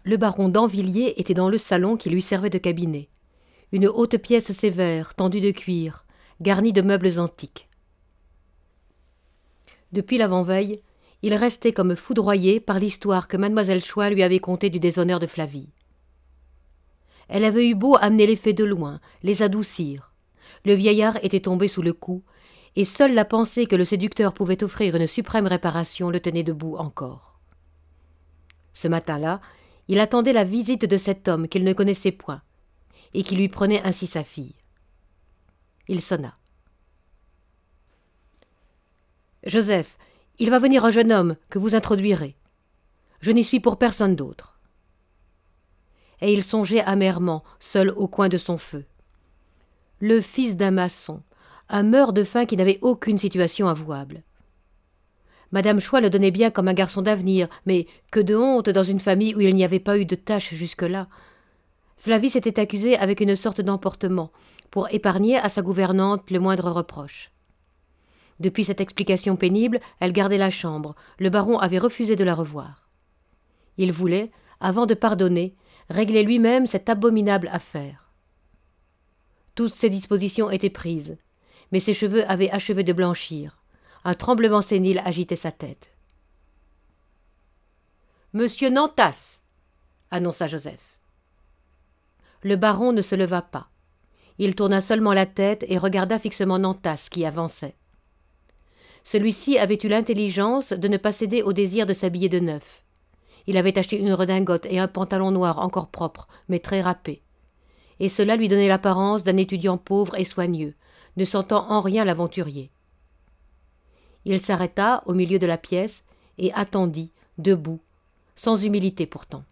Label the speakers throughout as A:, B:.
A: Le baron d'Anvilliers était dans le salon qui lui servait de cabinet. Une haute pièce sévère, tendue de cuir, garnie de meubles antiques. Depuis l'avant-veille, il restait comme foudroyé par l'histoire que mademoiselle Choix lui avait contée du déshonneur de Flavie. Elle avait eu beau amener les faits de loin, les adoucir. Le vieillard était tombé sous le coup, et seule la pensée que le séducteur pouvait offrir une suprême réparation le tenait debout encore. Ce matin-là, il attendait la visite de cet homme qu'il ne connaissait point, et qui lui prenait ainsi sa fille. Il sonna. « Joseph, il va venir un jeune homme que vous introduirez. Je n'y suis pour personne d'autre. » Et il songeait amèrement, seul au coin de son feu. Le fils d'un maçon, un meurt-de-faim qui n'avait aucune situation avouable. Madame Choix le donnait bien comme un garçon d'avenir, mais que de honte dans une famille où il n'y avait pas eu de tâche jusque-là. Flavie s'était accusée avec une sorte d'emportement, pour épargner à sa gouvernante le moindre reproche. Depuis cette explication pénible, elle gardait la chambre. Le baron avait refusé de la revoir. Il voulait, avant de pardonner, régler lui-même cette abominable affaire. Toutes ses dispositions étaient prises, mais ses cheveux avaient achevé de blanchir. Un tremblement sénile agitait sa tête. « Monsieur Nantas !» annonça Joseph. Le baron ne se leva pas. Il tourna seulement la tête et regarda fixement Nantas qui avançait. Celui-ci avait eu l'intelligence de ne pas céder au désir de s'habiller de neuf. Il avait acheté une redingote et un pantalon noir encore propre, mais très râpé. Et cela lui donnait l'apparence d'un étudiant pauvre et soigneux, ne sentant en rien l'aventurier. Il s'arrêta au milieu de la pièce et attendit, debout, sans humilité pourtant.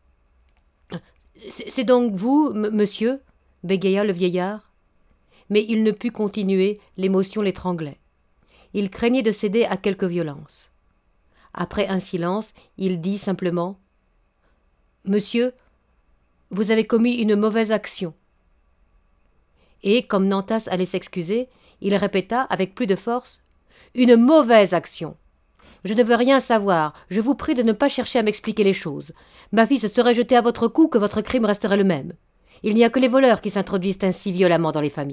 A: « C'est donc vous, monsieur ?» bégaya le vieillard. Mais il ne put continuer, l'émotion l'étranglait. Il craignait de céder à quelque violence. Après un silence, il dit simplement « Monsieur, vous avez commis une mauvaise action. » Et, comme Nantas allait s'excuser, il répéta avec plus de force « Une mauvaise action. Je ne veux rien savoir, je vous prie de ne pas chercher à m'expliquer les choses. Ma fille se serait jetée à votre cou que votre crime resterait le même. Il n'y a que les voleurs qui s'introduisent ainsi violemment dans les familles. »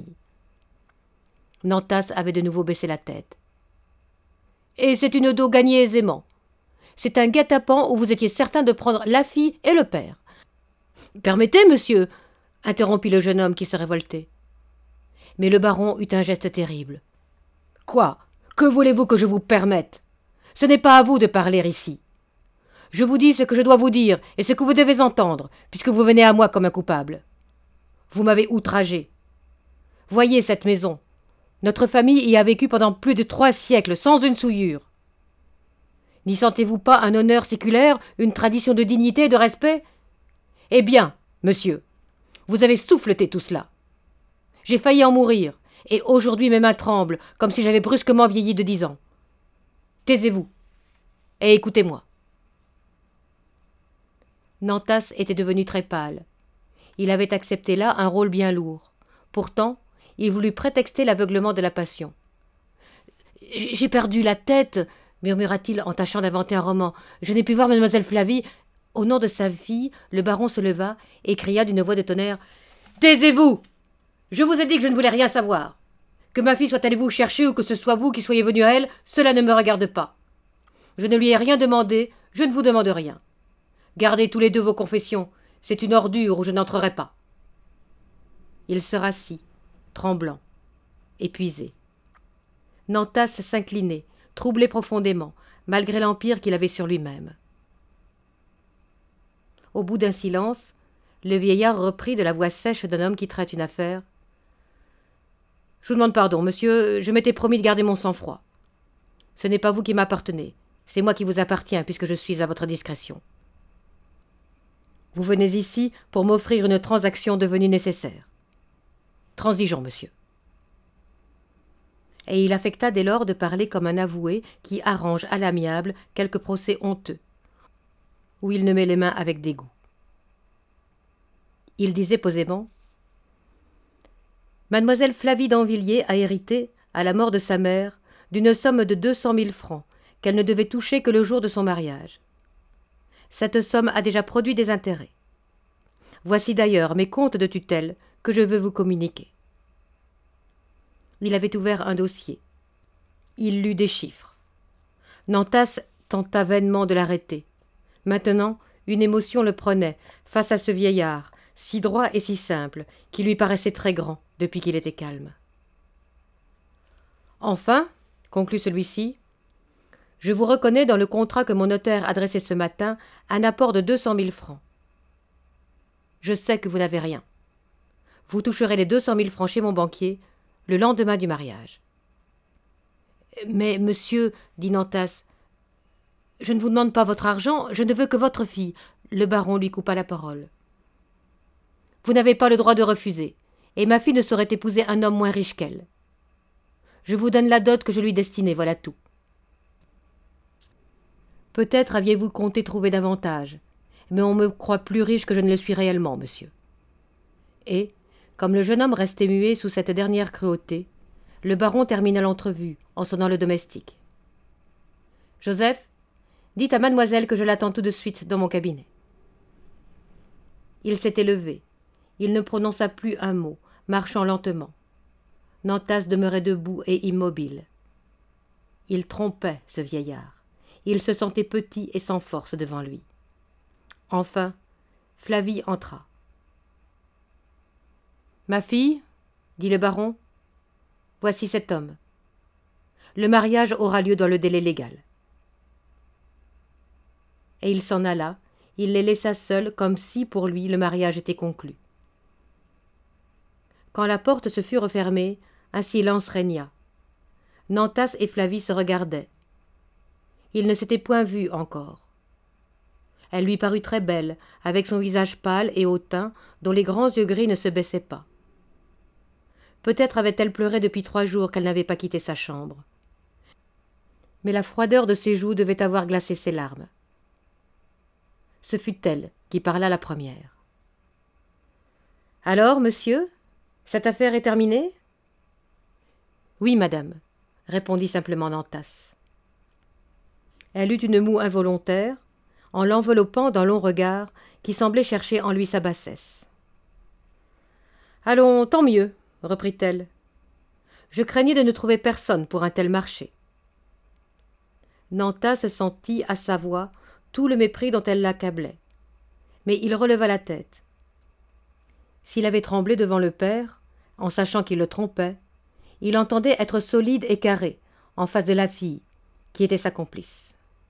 A: Nantas avait de nouveau baissé la tête. « Et c'est une dot gagnée aisément. C'est un guet-apens où vous étiez certain de prendre la fille et le père. »« Permettez, monsieur !» interrompit le jeune homme qui se révoltait. Mais le baron eut un geste terrible. « Quoi ? Que voulez-vous que je vous permette ? Ce n'est pas à vous de parler ici. Je vous dis ce que je dois vous dire et ce que vous devez entendre, puisque vous venez à moi comme un coupable. Vous m'avez outragé. Voyez cette maison. Notre famille y a vécu pendant plus de 3 siècles, sans une souillure. N'y sentez-vous pas un honneur séculaire, une tradition de dignité et de respect ? Eh bien, monsieur, vous avez souffleté tout cela. J'ai failli en mourir, et aujourd'hui mes mains tremblent, comme si j'avais brusquement vieilli de 10 ans. Taisez-vous, et écoutez-moi. » Nantas était devenu très pâle. Il avait accepté là un rôle bien lourd. Pourtant, il voulut prétexter l'aveuglement de la passion. « J'ai perdu la tête, » murmura-t-il en tâchant d'inventer un roman. « Je n'ai pu voir mademoiselle Flavie. » Au nom de sa fille, le baron se leva et cria d'une voix de tonnerre. « Taisez-vous ! Je vous ai dit que je ne voulais rien savoir. Que ma fille soit allée vous chercher ou que ce soit vous qui soyez venu à elle, cela ne me regarde pas. Je ne lui ai rien demandé, je ne vous demande rien. Gardez tous les deux vos confessions, c'est une ordure où je n'entrerai pas. » Il se rassit, tremblant, épuisé. Nantas s'inclinait, troublé profondément, malgré l'empire qu'il avait sur lui-même. Au bout d'un silence, le vieillard reprit de la voix sèche d'un homme qui traite une affaire. « Je vous demande pardon, monsieur, je m'étais promis de garder mon sang-froid. Ce n'est pas vous qui m'appartenez, c'est moi qui vous appartiens puisque je suis à votre discrétion. Vous venez ici pour m'offrir une transaction devenue nécessaire. Transigeons, monsieur. » Et il affecta dès lors de parler comme un avoué qui arrange à l'amiable quelque procès honteux, où il ne met les mains avec dégoût. Il disait posément « Mademoiselle Flavie d'Anvilliers a hérité, à la mort de sa mère, d'une somme de 200 000 francs qu'elle ne devait toucher que le jour de son mariage. Cette somme a déjà produit des intérêts. Voici d'ailleurs mes comptes de tutelle que je veux vous communiquer. » Il avait ouvert un dossier. Il lut des chiffres. Nantas tenta vainement de l'arrêter. Maintenant, une émotion le prenait face à ce vieillard, si droit et si simple, qui lui paraissait très grand depuis qu'il était calme. « Enfin, conclut celui-ci, je vous reconnais dans le contrat que mon notaire adressait ce matin un apport de 200 000 francs. Je sais que vous n'avez rien. Vous toucherez les 200 000 francs chez mon banquier le lendemain du mariage. »« Mais, monsieur, dit Nantas, je ne vous demande pas votre argent, je ne veux que votre fille. » Le baron lui coupa la parole. « Vous n'avez pas le droit de refuser, et ma fille ne saurait épouser un homme moins riche qu'elle. Je vous donne la dot que je lui destinais, voilà tout. » « Peut-être aviez-vous compté trouver davantage, mais on me croit plus riche que je ne le suis réellement, monsieur. » Et, comme le jeune homme restait muet sous cette dernière cruauté, le baron termina l'entrevue en sonnant le domestique. « Joseph, dites à mademoiselle que je l'attends tout de suite dans mon cabinet. » Il s'était levé. Il ne prononça plus un mot, marchant lentement. Nantas demeurait debout et immobile. Il trompait, ce vieillard. Il se sentait petit et sans force devant lui. Enfin, Flavie entra. « Ma fille, dit le baron, voici cet homme. Le mariage aura lieu dans le délai légal. » Et il s'en alla, il les laissa seuls comme si, pour lui, le mariage était conclu. Quand la porte se fut refermée, un silence régna. Nantas et Flavie se regardaient. Ils ne s'étaient point vus encore. Elle lui parut très belle, avec son visage pâle et hautain, dont les grands yeux gris ne se baissaient pas. Peut-être avait-elle pleuré depuis 3 jours qu'elle n'avait pas quitté sa chambre. Mais la froideur de ses joues devait avoir glacé ses larmes. Ce fut elle qui parla la première. « Alors, monsieur, cette affaire est terminée ?»« Oui, madame, » répondit simplement Nantas. Elle eut une moue involontaire, en l'enveloppant d'un long regard qui semblait chercher en lui sa bassesse. « Allons, tant mieux, » reprit-elle. « Je craignais de ne trouver personne pour un tel marché. » Nantas sentit à sa voix tout le mépris dont elle l'accablait. Mais il releva la tête. S'il avait tremblé devant le père, en sachant qu'il le trompait, il entendait être solide et carré en face de la fille, qui était sa complice.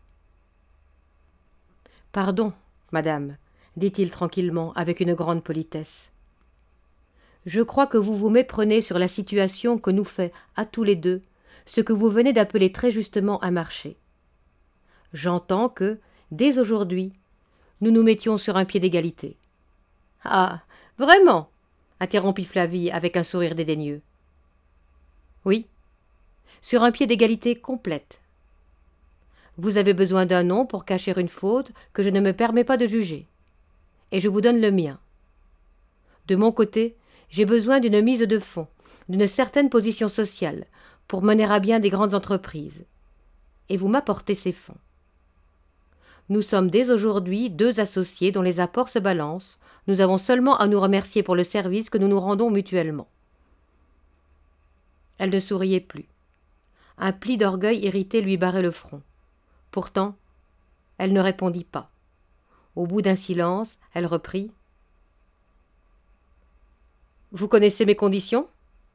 A: « Pardon, madame, dit-il tranquillement, avec une grande politesse. Je crois que vous vous méprenez sur la situation que nous fait, à tous les deux, ce que vous venez d'appeler très justement un marché. J'entends que, dès aujourd'hui, nous nous mettions sur un pied d'égalité. »« Ah, vraiment » interrompit Flavie avec un sourire dédaigneux. « Oui, sur un pied d'égalité complète. Vous avez besoin d'un nom pour cacher une faute que je ne me permets pas de juger. Et je vous donne le mien. De mon côté, j'ai besoin d'une mise de fonds, d'une certaine position sociale, pour mener à bien des grandes entreprises. Et vous m'apportez ces fonds. Nous sommes dès aujourd'hui 2 associés dont les apports se balancent. Nous avons seulement à nous remercier pour le service que nous nous rendons mutuellement. » Elle ne souriait plus. Un pli d'orgueil irrité lui barrait le front. Pourtant, elle ne répondit pas. Au bout d'un silence, elle reprit. « Vous connaissez mes conditions ?»«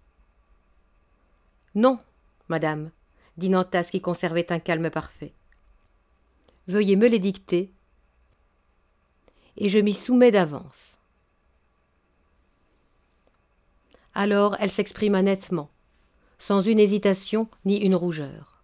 A: Non, madame, » dit Nantas qui conservait un calme parfait. « Veuillez me les dicter, et je m'y soumets d'avance. » Alors elle s'exprima nettement, sans une hésitation ni une rougeur.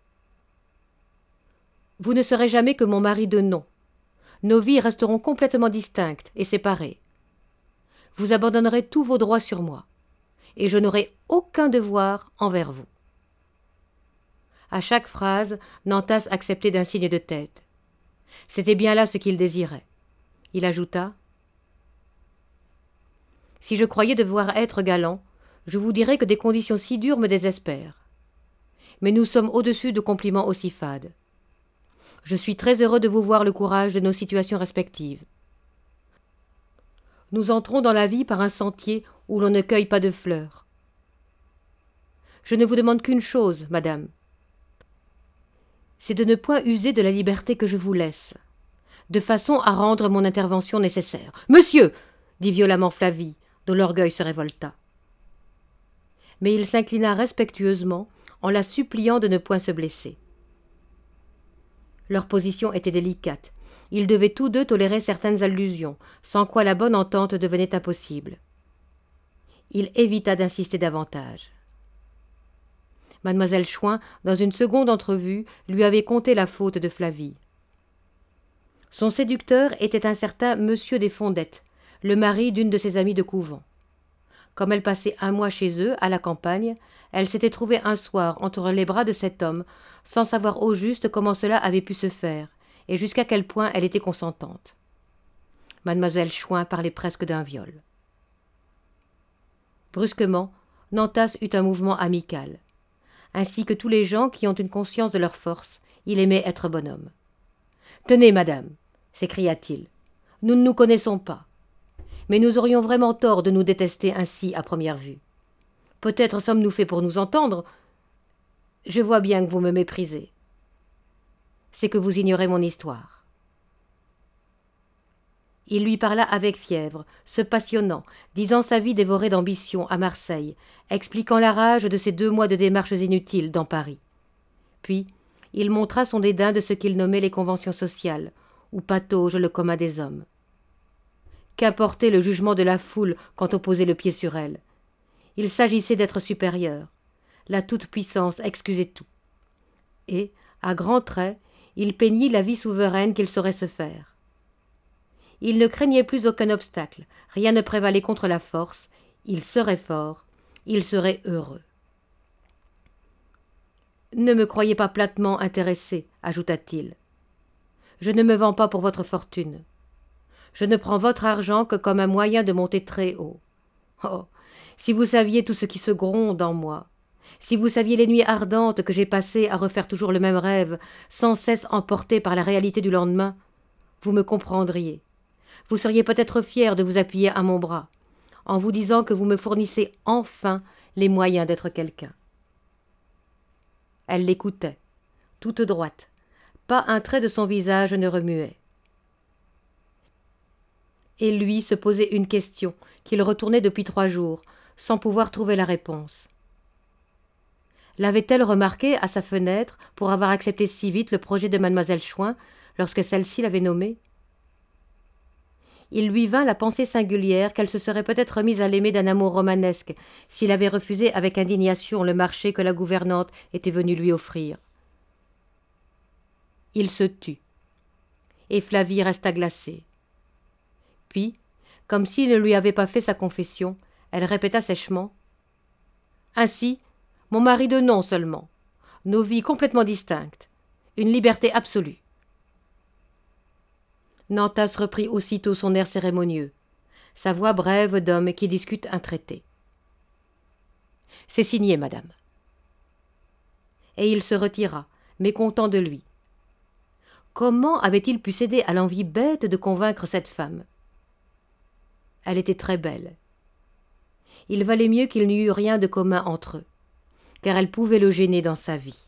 A: « Vous ne serez jamais que mon mari de nom. Nos vies resteront complètement distinctes et séparées. Vous abandonnerez tous vos droits sur moi, et je n'aurai aucun devoir envers vous. » À chaque phrase, Nantas acceptait d'un signe de tête. C'était bien là ce qu'il désirait. Il ajouta : « Si je croyais devoir être galant, je vous dirais que des conditions si dures me désespèrent. Mais nous sommes au-dessus de compliments aussi fades. Je suis très heureux de vous voir le courage de nos situations respectives. Nous entrons dans la vie par un sentier où l'on ne cueille pas de fleurs. Je ne vous demande qu'une chose, madame. C'est de ne point user de la liberté que je vous laisse, de façon à rendre mon intervention nécessaire. « Monsieur !» dit violemment Flavie, dont l'orgueil se révolta. Mais il s'inclina respectueusement en la suppliant de ne point se blesser. Leur position était délicate. Ils devaient tous deux tolérer certaines allusions, sans quoi la bonne entente devenait impossible. Il évita d'insister davantage. Mademoiselle Chouin, dans une seconde entrevue, lui avait conté la faute de Flavie. Son séducteur était un certain Monsieur des Fondettes, le mari d'une de ses amies de couvent. Comme elle passait un mois chez eux, à la campagne, elle s'était trouvée un soir entre les bras de cet homme, sans savoir au juste comment cela avait pu se faire, et jusqu'à quel point elle était consentante. Mademoiselle Chouin parlait presque d'un viol. Brusquement, Nantas eut un mouvement amical. Ainsi que tous les gens qui ont une conscience de leur force, il aimait être bonhomme. « Tenez, madame !» s'écria-t-il. « Nous ne nous connaissons pas. Mais nous aurions vraiment tort de nous détester ainsi à première vue. Peut-être sommes-nous faits pour nous entendre. Je vois bien que vous me méprisez. C'est que vous ignorez mon histoire. » Il lui parla avec fièvre, se passionnant, disant sa vie dévorée d'ambition à Marseille, expliquant la rage de ses 2 mois de démarches inutiles dans Paris. Puis, il montra son dédain de ce qu'il nommait les conventions sociales, où patauge le commun des hommes. Qu'importait le jugement de la foule quand on posait le pied sur elle. Il s'agissait d'être supérieur. La toute-puissance excusait tout. Et, à grands traits, il peignit la vie souveraine qu'il saurait se faire. Il ne craignait plus aucun obstacle, rien ne prévalait contre la force, il serait fort, il serait heureux. « Ne me croyez pas platement intéressé, ajouta-t-il. Je ne me vends pas pour votre fortune. Je ne prends votre argent que comme un moyen de monter très haut. Oh, si vous saviez tout ce qui se gronde en moi, si vous saviez les nuits ardentes que j'ai passées à refaire toujours le même rêve, sans cesse emporté par la réalité du lendemain, vous me comprendriez. Vous seriez peut-être fier de vous appuyer à mon bras, en vous disant que vous me fournissez enfin les moyens d'être quelqu'un. » Elle l'écoutait, toute droite. Pas un trait de son visage ne remuait. Et lui se posait une question qu'il retournait depuis 3 jours, sans pouvoir trouver la réponse. L'avait-elle remarqué à sa fenêtre pour avoir accepté si vite le projet de mademoiselle Chouin lorsque celle-ci l'avait nommée? Il lui vint la pensée singulière qu'elle se serait peut-être mise à l'aimer d'un amour romanesque s'il avait refusé avec indignation le marché que la gouvernante était venue lui offrir. Il se tut, et Flavie resta glacée. Puis, comme s'il ne lui avait pas fait sa confession, elle répéta sèchement « Ainsi, mon mari de nom seulement, nos vies complètement distinctes, une liberté absolue. » Nantas reprit aussitôt son air cérémonieux, sa voix brève d'homme qui discute un traité. « C'est signé, madame. » Et il se retira, mécontent de lui. Comment avait-il pu céder à l'envie bête de convaincre cette femme? Elle était très belle. Il valait mieux qu'il n'y eût rien de commun entre eux, car elle pouvait le gêner dans sa vie.